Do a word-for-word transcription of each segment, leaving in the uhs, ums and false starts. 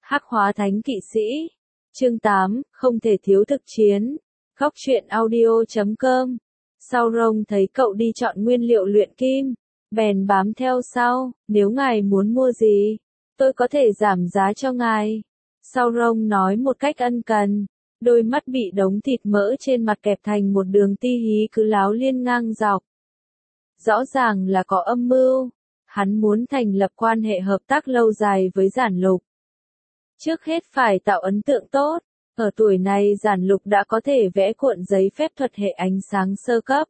Hắc hóa thánh kỵ sĩ. Chương tám, không thể thiếu thực chiến. Góc truyện audio chấm com. Sauron thấy cậu đi chọn nguyên liệu luyện kim, bèn bám theo sau, nếu ngài muốn mua gì, tôi có thể giảm giá cho ngài. Sauron nói một cách ân cần, đôi mắt bị đống thịt mỡ trên mặt kẹp thành một đường ti hí cứ láo liên ngang dọc. Rõ ràng là có âm mưu, hắn muốn thành lập quan hệ hợp tác lâu dài với Giản Lục. Trước hết phải tạo ấn tượng tốt, ở tuổi này Giản Lục đã có thể vẽ cuộn giấy phép thuật hệ ánh sáng sơ cấp.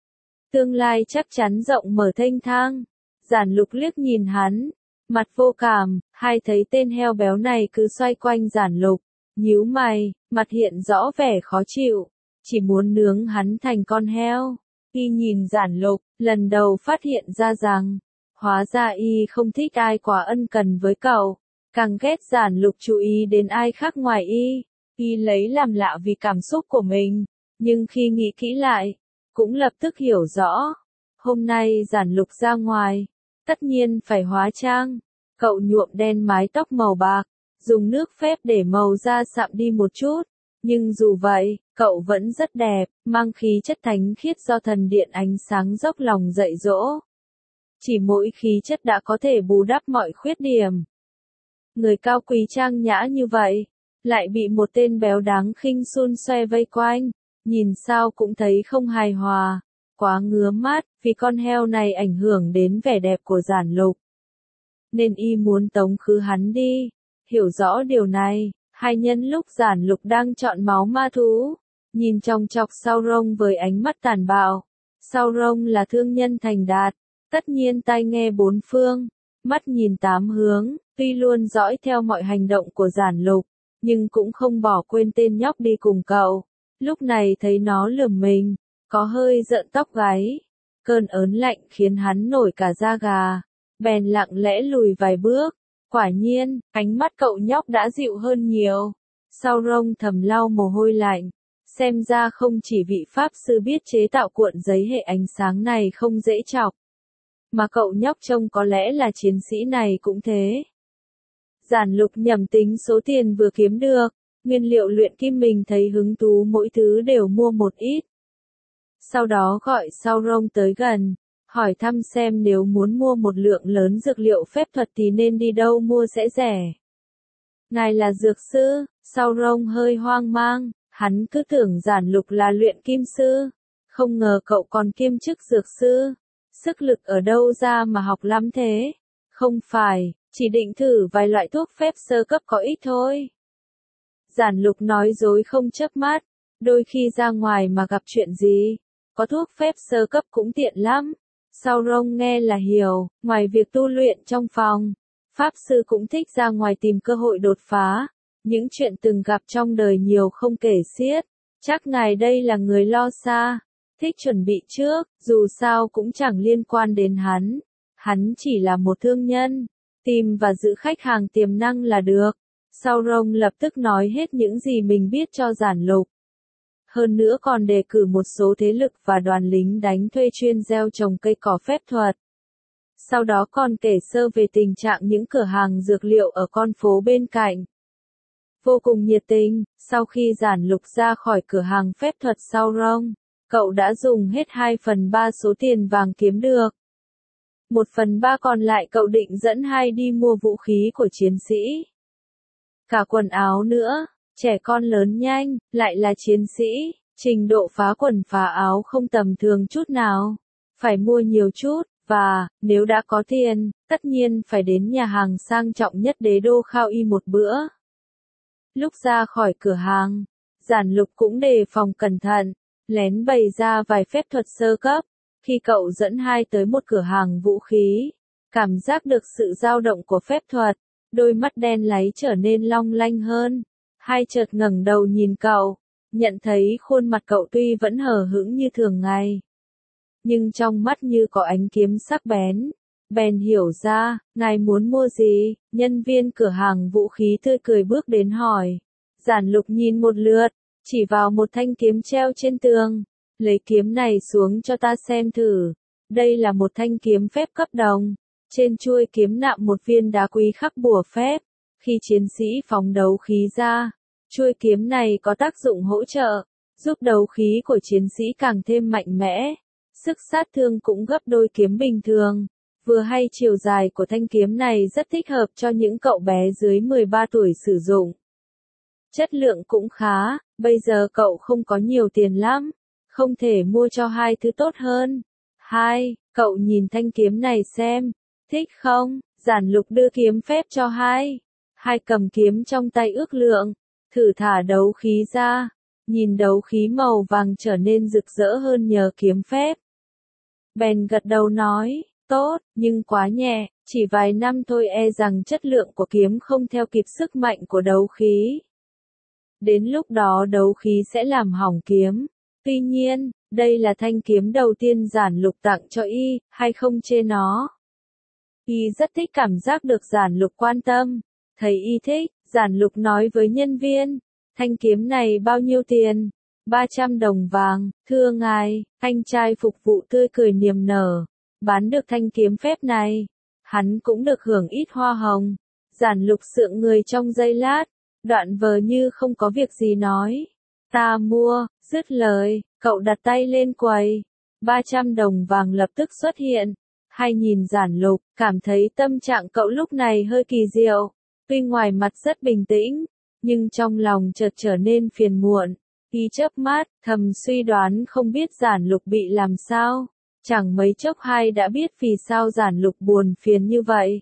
Tương lai chắc chắn rộng mở thênh thang. Giản Lục liếc nhìn hắn, mặt vô cảm, hay thấy tên heo béo này cứ xoay quanh Giản Lục, nhíu mày, mặt hiện rõ vẻ khó chịu, chỉ muốn nướng hắn thành con heo. Y nhìn Giản Lục, lần đầu phát hiện ra rằng, hóa ra y không thích ai quá ân cần với cậu, càng ghét Giản Lục chú ý đến ai khác ngoài y. Y lấy làm lạ vì cảm xúc của mình, nhưng khi nghĩ kỹ lại, cũng lập tức hiểu rõ. Hôm nay Giản Lục ra ngoài, tất nhiên phải hóa trang. Cậu nhuộm đen mái tóc màu bạc, dùng nước phép để màu da sạm đi một chút. Nhưng dù vậy, cậu vẫn rất đẹp, mang khí chất thánh khiết do thần điện ánh sáng dốc lòng dạy dỗ. Chỉ mỗi khí chất đã có thể bù đắp mọi khuyết điểm. Người cao quý trang nhã như vậy, lại bị một tên béo đáng khinh xun xoe vây quanh, nhìn sao cũng thấy không hài hòa, quá ngứa mắt, vì con heo này ảnh hưởng đến vẻ đẹp của Giản Lục. Nên y muốn tống khứ hắn đi. Hiểu rõ điều này, hai nhân lúc Giản Lục đang chọn máu ma thú, nhìn chòng chọc Sauron với ánh mắt tàn bạo. Sauron là thương nhân thành đạt, tất nhiên tai nghe bốn phương, mắt nhìn tám hướng, tuy luôn dõi theo mọi hành động của Giản Lục, nhưng cũng không bỏ quên tên nhóc đi cùng cậu. Lúc này thấy nó lườm mình, có hơi giận tóc gáy. Cơn ớn lạnh khiến hắn nổi cả da gà, bèn lặng lẽ lùi vài bước. Quả nhiên, ánh mắt cậu nhóc đã dịu hơn nhiều. Sauron thầm lau mồ hôi lạnh, xem ra không chỉ vị pháp sư biết chế tạo cuộn giấy hệ ánh sáng này không dễ chọc, mà cậu nhóc trông có lẽ là chiến sĩ này cũng thế. Giản Lục nhẩm tính số tiền vừa kiếm được, nguyên liệu luyện kim mình thấy hứng thú mỗi thứ đều mua một ít. Sau đó gọi Sauron tới gần, hỏi thăm xem nếu muốn mua một lượng lớn dược liệu phép thuật thì nên đi đâu mua sẽ rẻ. Ngài là dược sư, Sauron hơi hoang mang, hắn cứ tưởng Giản Lục là luyện kim sư, không ngờ cậu còn kiêm chức dược sư. Sức lực ở đâu ra mà học lắm thế? Không phải, chỉ định thử vài loại thuốc phép sơ cấp có ít thôi. Giản Lục nói dối không chớp mắt, đôi khi ra ngoài mà gặp chuyện gì, có thuốc phép sơ cấp cũng tiện lắm. Sauron nghe là hiểu, ngoài việc tu luyện trong phòng, pháp sư cũng thích ra ngoài tìm cơ hội đột phá. Những chuyện từng gặp trong đời nhiều không kể xiết, chắc ngài đây là người lo xa, thích chuẩn bị trước, dù sao cũng chẳng liên quan đến hắn. Hắn chỉ là một thương nhân, tìm và giữ khách hàng tiềm năng là được. Sauron lập tức nói hết những gì mình biết cho Giản Lục. Hơn nữa còn đề cử một số thế lực và đoàn lính đánh thuê chuyên gieo trồng cây cỏ phép thuật. Sau đó còn kể sơ về tình trạng những cửa hàng dược liệu ở con phố bên cạnh. Vô cùng nhiệt tình, sau khi Giản Lục ra khỏi cửa hàng phép thuật Sauron, cậu đã dùng hết hai phần ba số tiền vàng kiếm được. Một phần ba còn lại cậu định dẫn hai đi mua vũ khí của chiến sĩ. Cả quần áo nữa, trẻ con lớn nhanh, lại là chiến sĩ, trình độ phá quần phá áo không tầm thường chút nào. Phải mua nhiều chút, và, nếu đã có tiền, tất nhiên phải đến nhà hàng sang trọng nhất đế đô khao y một bữa. Lúc ra khỏi cửa hàng, Giản Lục cũng đề phòng cẩn thận, lén bày ra vài phép thuật sơ cấp. Khi cậu dẫn hai tới một cửa hàng vũ khí, cảm giác được sự dao động của phép thuật, đôi mắt đen láy trở nên long lanh hơn. Hai chợt ngẩng đầu nhìn cậu, nhận thấy khuôn mặt cậu tuy vẫn hờ hững như thường ngày, nhưng trong mắt như có ánh kiếm sắc bén. Bèn hiểu ra, ngài muốn mua gì? Nhân viên cửa hàng vũ khí tươi cười bước đến hỏi. Giản Lục nhìn một lượt, chỉ vào một thanh kiếm treo trên tường. Lấy kiếm này xuống cho ta xem thử. Đây là một thanh kiếm phép cấp đồng. Trên chuôi kiếm nạm một viên đá quý khắc bùa phép. Khi chiến sĩ phóng đấu khí ra, chuôi kiếm này có tác dụng hỗ trợ, giúp đấu khí của chiến sĩ càng thêm mạnh mẽ. Sức sát thương cũng gấp đôi kiếm bình thường. Vừa hay chiều dài của thanh kiếm này rất thích hợp cho những cậu bé dưới mười ba tuổi sử dụng. Chất lượng cũng khá, bây giờ cậu không có nhiều tiền lắm, không thể mua cho hai thứ tốt hơn. Hai, cậu nhìn thanh kiếm này xem, thích không? Giản Lục đưa kiếm phép cho hai. Hai cầm kiếm trong tay ước lượng, thử thả đấu khí ra, nhìn đấu khí màu vàng trở nên rực rỡ hơn nhờ kiếm phép. Bèn gật đầu nói, tốt, nhưng quá nhẹ, chỉ vài năm thôi e rằng chất lượng của kiếm không theo kịp sức mạnh của đấu khí. Đến lúc đó đấu khí sẽ làm hỏng kiếm. Tuy nhiên, đây là thanh kiếm đầu tiên Giản Lục tặng cho y, hay không chê nó. Y rất thích cảm giác được Giản Lục quan tâm. Thấy y thích, Giản Lục nói với nhân viên, thanh kiếm này bao nhiêu tiền? ba trăm đồng vàng, thưa ngài, anh trai phục vụ tươi cười niềm nở. Bán được thanh kiếm phép này, hắn cũng được hưởng ít hoa hồng. Giản Lục sượng người trong giây lát, đoạn vờ như không có việc gì nói. Ta mua, dứt lời, cậu đặt tay lên quầy. ba trăm đồng vàng lập tức xuất hiện. Hay nhìn Giản Lục, cảm thấy tâm trạng cậu lúc này hơi kỳ diệu. Tuy ngoài mặt rất bình tĩnh, nhưng trong lòng chợt trở nên phiền muộn. Y chớp mắt, thầm suy đoán không biết Giản Lục bị làm sao. Chẳng mấy chốc hai đã biết vì sao Giản Lục buồn phiền như vậy.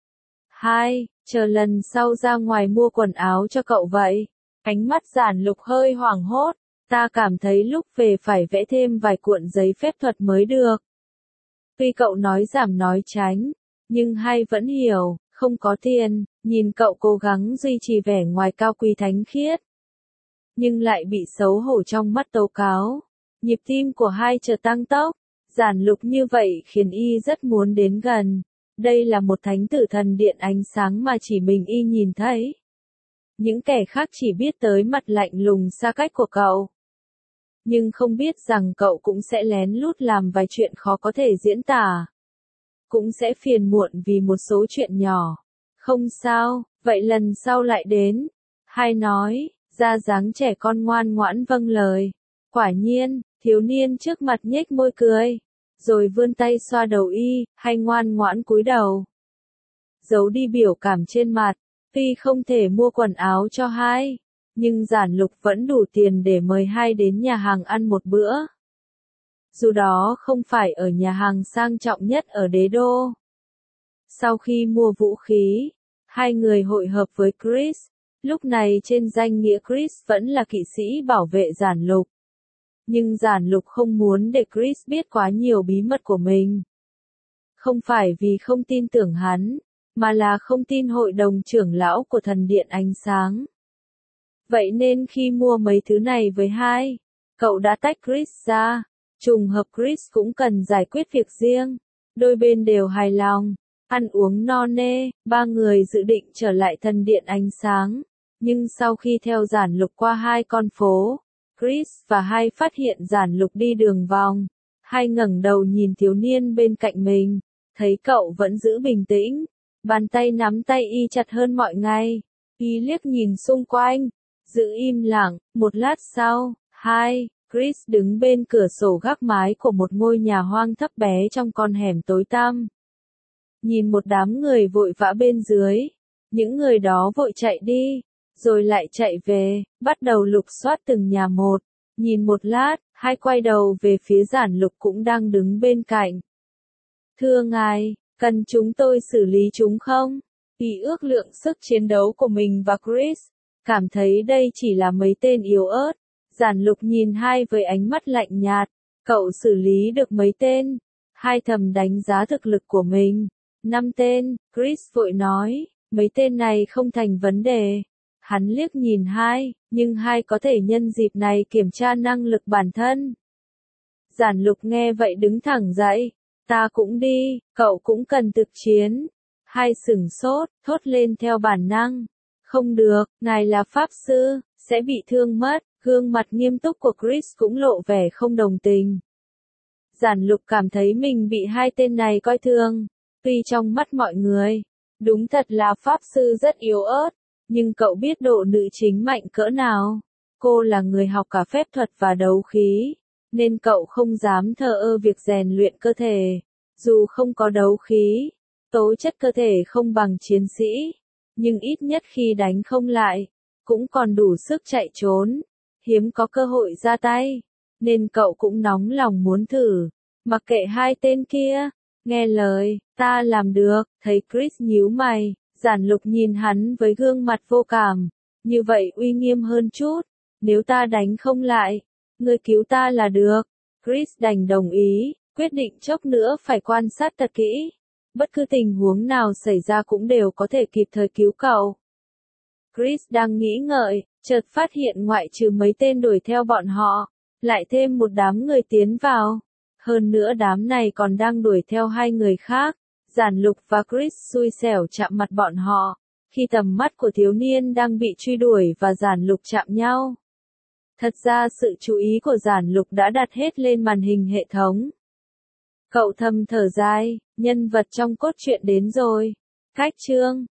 Hai, chờ lần sau ra ngoài mua quần áo cho cậu vậy. Ánh mắt Giản Lục hơi hoảng hốt, ta cảm thấy lúc về phải vẽ thêm vài cuộn giấy phép thuật mới được. Tuy cậu nói giảm nói tránh, nhưng hai vẫn hiểu, không có tiền, nhìn cậu cố gắng duy trì vẻ ngoài cao quý thánh khiết. Nhưng lại bị xấu hổ trong mắt tố cáo. Nhịp tim của hai chợt tăng tốc. Giản Lục như vậy khiến y rất muốn đến gần. Đây là một thánh tử thần điện ánh sáng mà chỉ mình y nhìn thấy. Những kẻ khác chỉ biết tới mặt lạnh lùng xa cách của cậu. Nhưng không biết rằng cậu cũng sẽ lén lút làm vài chuyện khó có thể diễn tả. Cũng sẽ phiền muộn vì một số chuyện nhỏ. Không sao, vậy lần sau lại đến. Hai nói, ra dáng trẻ con ngoan ngoãn vâng lời. Quả nhiên, thiếu niên trước mặt nhếch môi cười. Rồi vươn tay xoa đầu y, hay ngoan ngoãn cúi đầu. Giấu đi biểu cảm trên mặt, tuy không thể mua quần áo cho hai, nhưng Giản Lục vẫn đủ tiền để mời hai đến nhà hàng ăn một bữa. Dù đó không phải ở nhà hàng sang trọng nhất ở đế đô. Sau khi mua vũ khí, hai người hội hợp với Chris. Lúc này trên danh nghĩa Chris vẫn là kỵ sĩ bảo vệ Giản Lục. Nhưng Giản Lục không muốn để Chris biết quá nhiều bí mật của mình. Không phải vì không tin tưởng hắn, mà là không tin hội đồng trưởng lão của thần điện ánh sáng. Vậy nên khi mua mấy thứ này với hai, cậu đã tách Chris ra. Trùng hợp Chris cũng cần giải quyết việc riêng. Đôi bên đều hài lòng, ăn uống no nê, ba người dự định trở lại thần điện ánh sáng. Nhưng sau khi theo Giản Lục qua hai con phố, Chris và hai phát hiện Giản Lục đi đường vòng. Hai ngẩng đầu nhìn thiếu niên bên cạnh mình, thấy cậu vẫn giữ bình tĩnh, bàn tay nắm tay y chặt hơn mọi ngày. Y liếc nhìn xung quanh, giữ im lặng. Một lát sau, hai, Chris đứng bên cửa sổ gác mái của một ngôi nhà hoang thấp bé trong con hẻm tối tăm. Nhìn một đám người vội vã bên dưới, những người đó vội chạy đi, rồi lại chạy về, bắt đầu lục soát từng nhà một. Nhìn một lát, hai quay đầu về phía Giản Lục cũng đang đứng bên cạnh. Thưa ngài, cần chúng tôi xử lý chúng không? Y ước lượng sức chiến đấu của mình và Chris, cảm thấy đây chỉ là mấy tên yếu ớt. Giản Lục nhìn hai với ánh mắt lạnh nhạt, cậu xử lý được mấy tên? Hai thầm đánh giá thực lực của mình. Năm tên, Chris vội nói, mấy tên này không thành vấn đề. Hắn liếc nhìn hai, nhưng hai có thể nhân dịp này kiểm tra năng lực bản thân. Giản Lục nghe vậy đứng thẳng dậy, ta cũng đi, cậu cũng cần thực chiến. Hai sửng sốt, thốt lên theo bản năng. Không được, ngài là pháp sư, sẽ bị thương mất. Gương mặt nghiêm túc của Chris cũng lộ vẻ không đồng tình. Giản Lục cảm thấy mình bị hai tên này coi thường. Tuy trong mắt mọi người, Đúng thật là pháp sư rất yếu ớt, nhưng cậu biết độ nữ chính mạnh cỡ nào. Cô là người học cả phép thuật và đấu khí, nên cậu không dám thờ ơ việc rèn luyện cơ thể. Dù không có đấu khí, tố chất cơ thể không bằng chiến sĩ, nhưng ít nhất khi đánh không lại, cũng còn đủ sức chạy trốn. Hiếm có cơ hội ra tay, nên cậu cũng nóng lòng muốn thử. Mặc kệ hai tên kia, nghe lời, ta làm được. Thấy Chris nhíu mày, Giản Lục nhìn hắn với gương mặt vô cảm. Như vậy uy nghiêm hơn chút. Nếu ta đánh không lại, ngươi cứu ta là được. Chris đành đồng ý, quyết định chốc nữa phải quan sát thật kỹ. Bất cứ tình huống nào xảy ra cũng đều có thể kịp thời cứu cậu. Chris đang nghĩ ngợi, chợt phát hiện ngoại trừ mấy tên đuổi theo bọn họ, lại thêm một đám người tiến vào. Hơn nữa đám này còn đang đuổi theo hai người khác. Giản Lục và Chris xui xẻo chạm mặt bọn họ, khi tầm mắt của thiếu niên đang bị truy đuổi và Giản Lục chạm nhau. Thật ra sự chú ý của Giản Lục đã đặt hết lên màn hình hệ thống. Cậu thầm thở dài, nhân vật trong cốt truyện đến rồi. Cách chương